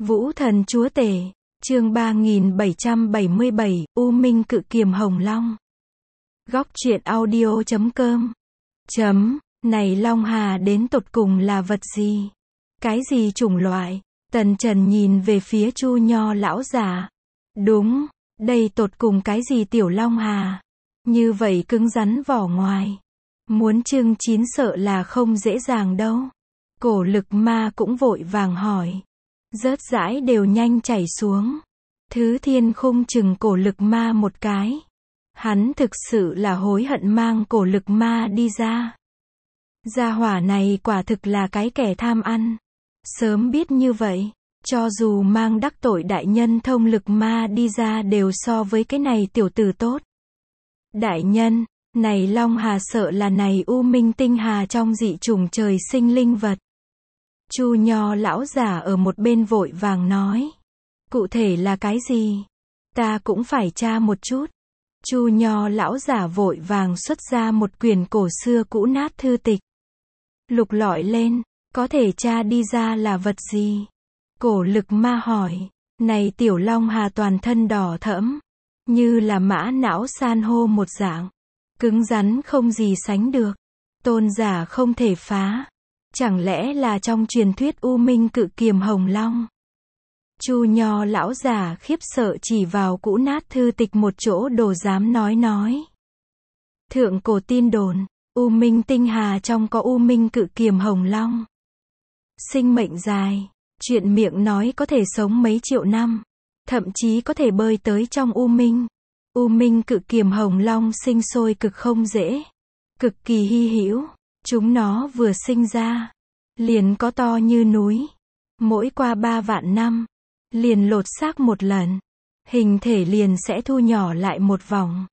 Vũ thần chúa tể, chương 3777, U Minh cự kiềm Hồng Long. Góc truyện audio.com. Này Long Hà đến tột cùng là vật gì? Cái gì chủng loại? Tần Trần nhìn về phía Chu Nho lão giả. Đúng, đây tột cùng cái gì tiểu Long Hà? Như vậy cứng rắn vỏ ngoài. Muốn chưng chín sợ là không dễ dàng đâu. Cổ Lực Ma cũng vội vàng hỏi. Rớt rãi đều nhanh chảy xuống. Thứ Thiên Khung chừng Cổ Lực Ma một cái. Hắn thực sự là hối hận mang Cổ Lực Ma đi ra. Gia hỏa này quả thực là cái kẻ tham ăn. Sớm biết như vậy, cho dù mang đắc tội đại nhân Thông Lực Ma đi ra đều so với cái này tiểu tử tốt. Đại nhân, này Long Hà sợ là này U Minh tinh hà trong dị chủng trời sinh linh vật. Chu Nho lão giả ở một bên vội vàng nói. Cụ thể là cái gì? Ta cũng phải tra một chút. Chu Nho lão giả vội vàng xuất ra một quyển cổ xưa cũ nát thư tịch. Lục lọi lên, có thể tra đi ra là vật gì? Cổ Lực Ma hỏi. Này tiểu Long Hà toàn thân đỏ thẫm, như là mã não san hô một dạng. Cứng rắn không gì sánh được. Tôn giả không thể phá. Chẳng lẽ là trong truyền thuyết U Minh cự kiềm Hồng Long? Chu Nho lão giả khiếp sợ chỉ vào cũ nát thư tịch một chỗ đồ dám nói. Thượng cổ tin đồn, U Minh tinh hà trong có U Minh cự kiềm Hồng Long. Sinh mệnh dài, chuyện miệng nói có thể sống mấy triệu năm, thậm chí có thể bơi tới trong U Minh. U Minh cự kiềm Hồng Long sinh sôi cực không dễ, cực kỳ hy hữu. Chúng nó vừa sinh ra, liền có to như núi. Mỗi qua 3 vạn năm, liền lột xác một lần. Hình thể liền sẽ thu nhỏ lại một vòng.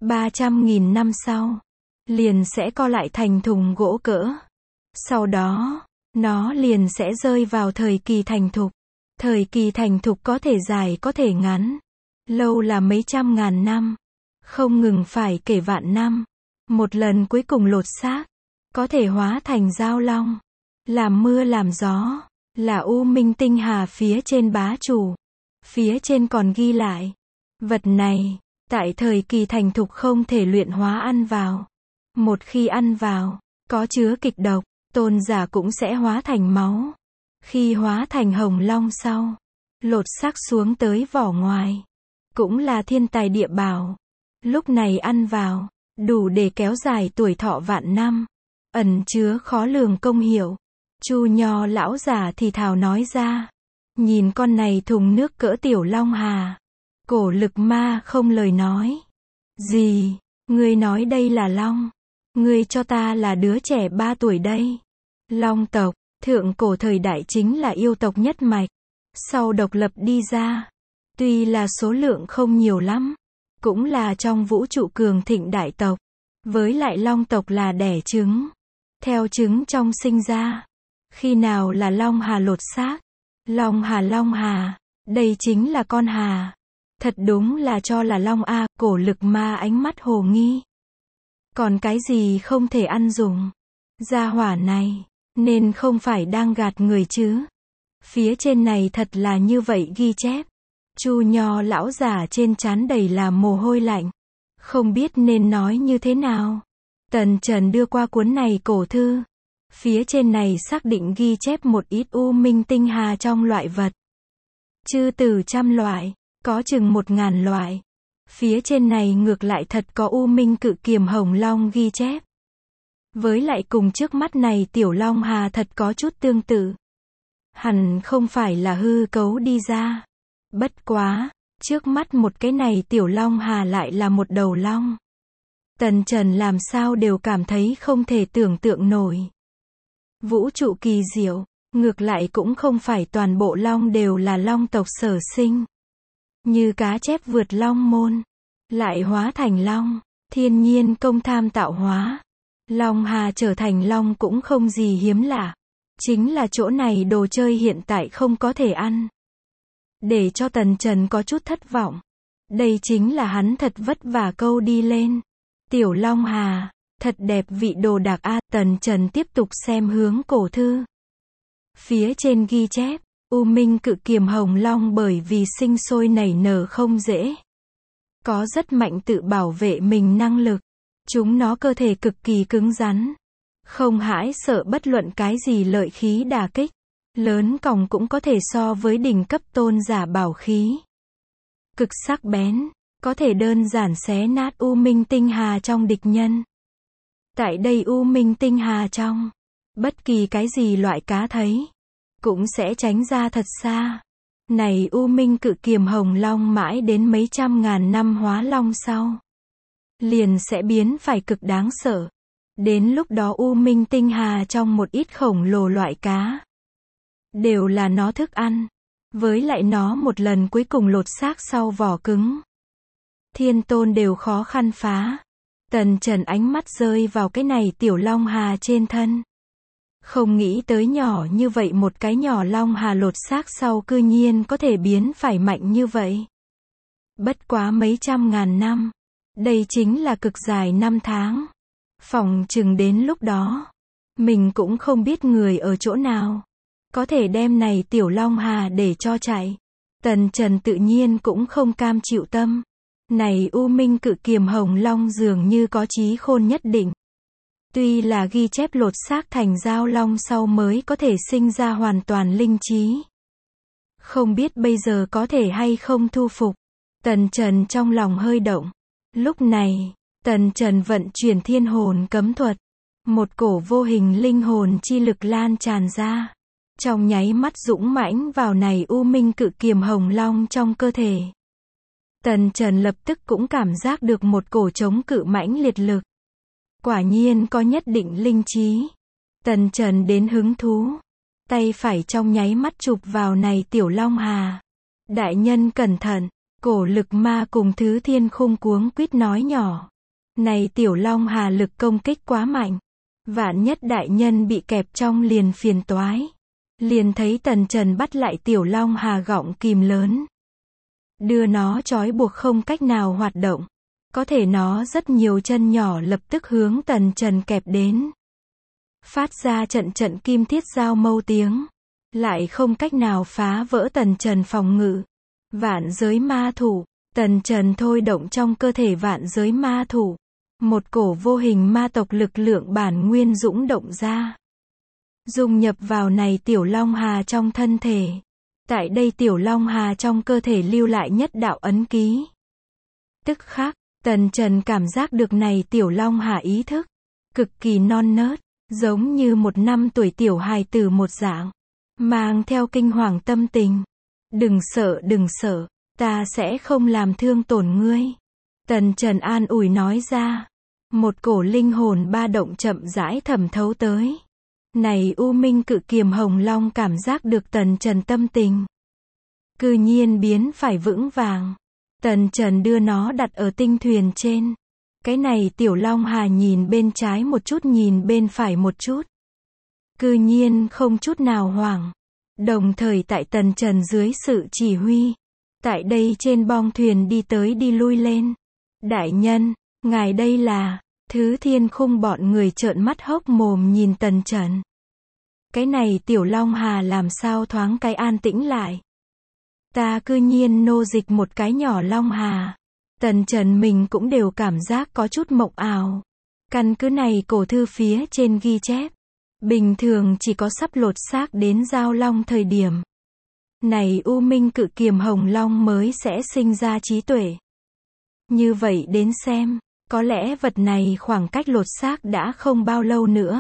300.000 năm sau, liền sẽ co lại thành thùng gỗ cỡ. Sau đó, nó liền sẽ rơi vào thời kỳ thành thục. Thời kỳ thành thục có thể dài có thể ngắn. Lâu là mấy trăm ngàn năm. Không ngừng phải kể vạn năm. Một lần cuối cùng lột xác, có thể hóa thành giao long, làm mưa làm gió, là U Minh tinh hà phía trên bá chủ. Phía trên còn ghi lại, vật này, tại thời kỳ thành thục không thể luyện hóa ăn vào. Một khi ăn vào, có chứa kịch độc, tôn giả cũng sẽ hóa thành máu. Khi hóa thành Hồng Long sau, lột xác xuống tới vỏ ngoài, cũng là thiên tài địa bảo. Lúc này ăn vào, đủ để kéo dài tuổi thọ vạn năm. Ẩn chứa khó lường công hiệu. Chu Nho lão giả thì thào nói ra. Nhìn con này thùng nước cỡ tiểu Long Hà. Cổ Lực Ma không lời nói. Gì? Ngươi nói đây là Long? Ngươi cho ta là đứa trẻ 3 tuổi đây. Long tộc, thượng cổ thời đại chính là yêu tộc nhất mạch. Sau độc lập đi ra. Tuy là số lượng không nhiều lắm, cũng là trong vũ trụ cường thịnh đại tộc. Với lại Long tộc là đẻ trứng. Theo trứng trong sinh ra. Khi nào là Long Hà lột xác? Long Hà, đây chính là con hà. Thật đúng là cho là Long A. Cổ Lực Ma ánh mắt hồ nghi. Còn cái gì không thể ăn dùng? Gia hỏa này, nên không phải đang gạt người chứ? Phía trên này thật là như vậy ghi chép. Chu Nho lão giả trên trán đầy là mồ hôi lạnh. Không biết nên nói như thế nào. Tần Trần đưa qua cuốn này cổ thư. Phía trên này xác định ghi chép một ít U Minh tinh hà trong loại vật. Chư từ trăm loại, có chừng 1000 loại. Phía trên này ngược lại thật có U Minh cự kiềm Hồng Long ghi chép. Với lại cùng trước mắt này tiểu Long Hà thật có chút tương tự. Hẳn không phải là hư cấu đi ra. Bất quá, trước mắt một cái này tiểu Long Hà lại là một đầu long. Tần Trần làm sao đều cảm thấy không thể tưởng tượng nổi. Vũ trụ kỳ diệu, ngược lại cũng không phải toàn bộ long đều là long tộc sở sinh. Như cá chép vượt long môn, lại hóa thành long, thiên nhiên công tham tạo hóa. Long Hà trở thành long cũng không gì hiếm lạ. Chính là chỗ này đồ chơi hiện tại không có thể ăn. Để cho Tần Trần có chút thất vọng. Đây chính là hắn thật vất vả câu đi lên. Tiểu Long Hà, thật đẹp vị đồ đạc a. Tần Trần tiếp tục xem hướng cổ thư. Phía trên ghi chép, U Minh Cự Kiềm Hồng Long bởi vì sinh sôi nảy nở không dễ. Có rất mạnh tự bảo vệ mình năng lực. Chúng nó cơ thể cực kỳ cứng rắn. Không hãi sợ bất luận cái gì lợi khí đả kích. Lớn còng cũng có thể so với đỉnh cấp tôn giả bảo khí. Cực sắc bén, có thể đơn giản xé nát U Minh Tinh Hà trong địch nhân. Tại đây U Minh Tinh Hà trong, bất kỳ cái gì loại cá thấy, cũng sẽ tránh ra thật xa. Này U Minh Cự Kiềm Hồng Long mãi đến mấy trăm ngàn năm hóa long sau, liền sẽ biến phải cực đáng sợ. Đến lúc đó U Minh Tinh Hà trong một ít khổng lồ loại cá, đều là nó thức ăn. Với lại nó một lần cuối cùng lột xác sau vỏ cứng, Thiên Tôn đều khó khăn phá. Tần Trần ánh mắt rơi vào cái này tiểu Long Hà trên thân. Không nghĩ tới nhỏ như vậy một cái nhỏ Long Hà lột xác sau cư nhiên có thể biến phải mạnh như vậy. Bất quá mấy trăm ngàn năm. Đây chính là cực dài năm tháng. Phỏng chừng đến lúc đó, mình cũng không biết người ở chỗ nào có thể đem này tiểu Long Hà để cho chạy. Tần Trần tự nhiên cũng không cam chịu tâm. Này U Minh Cự Kiềm Hồng Long dường như có trí khôn nhất định. Tuy là ghi chép lột xác thành giao long sau mới có thể sinh ra hoàn toàn linh trí. Không biết bây giờ có thể hay không thu phục. Tần Trần trong lòng hơi động. Lúc này, Tần Trần vận chuyển thiên hồn cấm thuật. Một cổ vô hình linh hồn chi lực lan tràn ra. Trong nháy mắt dũng mãnh vào này U Minh Cự Kiềm Hồng Long trong cơ thể. Tần Trần lập tức cũng cảm giác được một cổ chống cự mãnh liệt lực. Quả nhiên có nhất định linh trí. Tần Trần đến hứng thú. Tay phải trong nháy mắt chụp vào này tiểu Long Hà. Đại nhân cẩn thận. Cổ lực ma cùng Thứ Thiên Khung cuống quýt nói nhỏ. Này tiểu Long Hà lực công kích quá mạnh. Vạn nhất đại nhân bị kẹp trong liền phiền toái. Liền thấy Tần Trần bắt lại tiểu Long Hà gọng kìm lớn. Đưa nó trói buộc không cách nào hoạt động. Có thể nó rất nhiều chân nhỏ lập tức hướng Tần Trần kẹp đến. Phát ra trận trận kim thiết giao mâu tiếng. Lại không cách nào phá vỡ Tần Trần phòng ngự. Vạn giới ma thủ. Tần Trần thôi động trong cơ thể vạn giới ma thủ. Một cổ vô hình ma tộc lực lượng bản nguyên dũng động ra. Dung nhập vào này tiểu Long Hà trong thân thể. Tại đây tiểu Long Hà trong cơ thể lưu lại nhất đạo ấn ký. Tức khắc, Tần Trần cảm giác được này tiểu Long Hà ý thức. Cực kỳ non nớt, giống như một năm tuổi tiểu hài tử một dạng. Mang theo kinh hoàng tâm tình. Đừng sợ, ta sẽ không làm thương tổn ngươi. Tần Trần an ủi nói ra. Một cổ linh hồn ba động chậm rãi thẩm thấu tới. Này U Minh Cự Kiềm Hồng Long cảm giác được Tần Trần tâm tình. Cư nhiên biến phải vững vàng. Tần Trần đưa nó đặt ở tinh thuyền trên. Cái này tiểu Long Hà nhìn bên trái một chút nhìn bên phải một chút. Cư nhiên không chút nào hoảng. Đồng thời tại Tần Trần dưới sự chỉ huy. Tại đây trên bong thuyền đi tới đi lui lên. Đại nhân, ngài đây là... Thứ Thiên Khung bọn người trợn mắt hốc mồm nhìn Tần Trần. Cái này tiểu Long Hà làm sao thoáng cái an tĩnh lại. Ta cư nhiên nô dịch một cái nhỏ Long Hà. Tần Trần mình cũng đều cảm giác có chút mộng ảo. Căn cứ này cổ thư phía trên ghi chép. Bình thường chỉ có sắp lột xác đến giao long thời điểm. Này U Minh Cự Kiềm Hồng Long mới sẽ sinh ra trí tuệ. Như vậy đến xem. Có lẽ vật này khoảng cách lột xác đã không bao lâu nữa.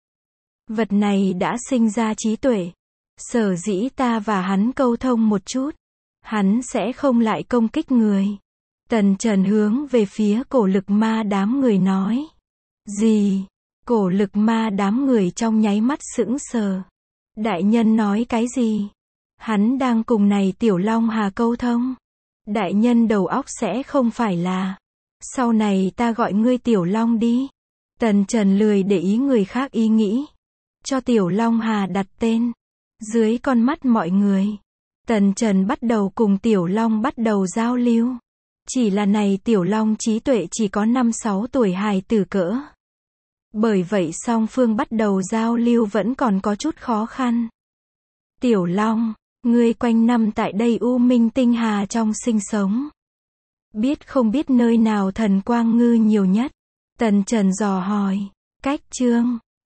Vật này đã sinh ra trí tuệ. Sở dĩ ta và hắn câu thông một chút. Hắn sẽ không lại công kích người. Tần Trần hướng về phía cổ lực ma đám người nói. Gì? Cổ lực ma đám người trong nháy mắt sững sờ. Đại nhân nói cái gì? Hắn đang cùng này tiểu Long Hà câu thông. Đại nhân đầu óc sẽ không phải là... Sau này ta gọi ngươi tiểu Long đi. Tần Trần lười để ý người khác ý nghĩ. Cho tiểu Long Hà đặt tên. Dưới con mắt mọi người. Tần Trần bắt đầu cùng tiểu Long bắt đầu giao lưu. Chỉ là này tiểu Long trí tuệ chỉ có 5-6 tuổi hài tử cỡ. Bởi vậy song phương bắt đầu giao lưu vẫn còn có chút khó khăn. Tiểu Long, Ngươi quanh năm tại đây U Minh Tinh Hà trong sinh sống. Biết không biết nơi nào thần quang ngư nhiều nhất? Tần Trần dò hỏi. Cách chương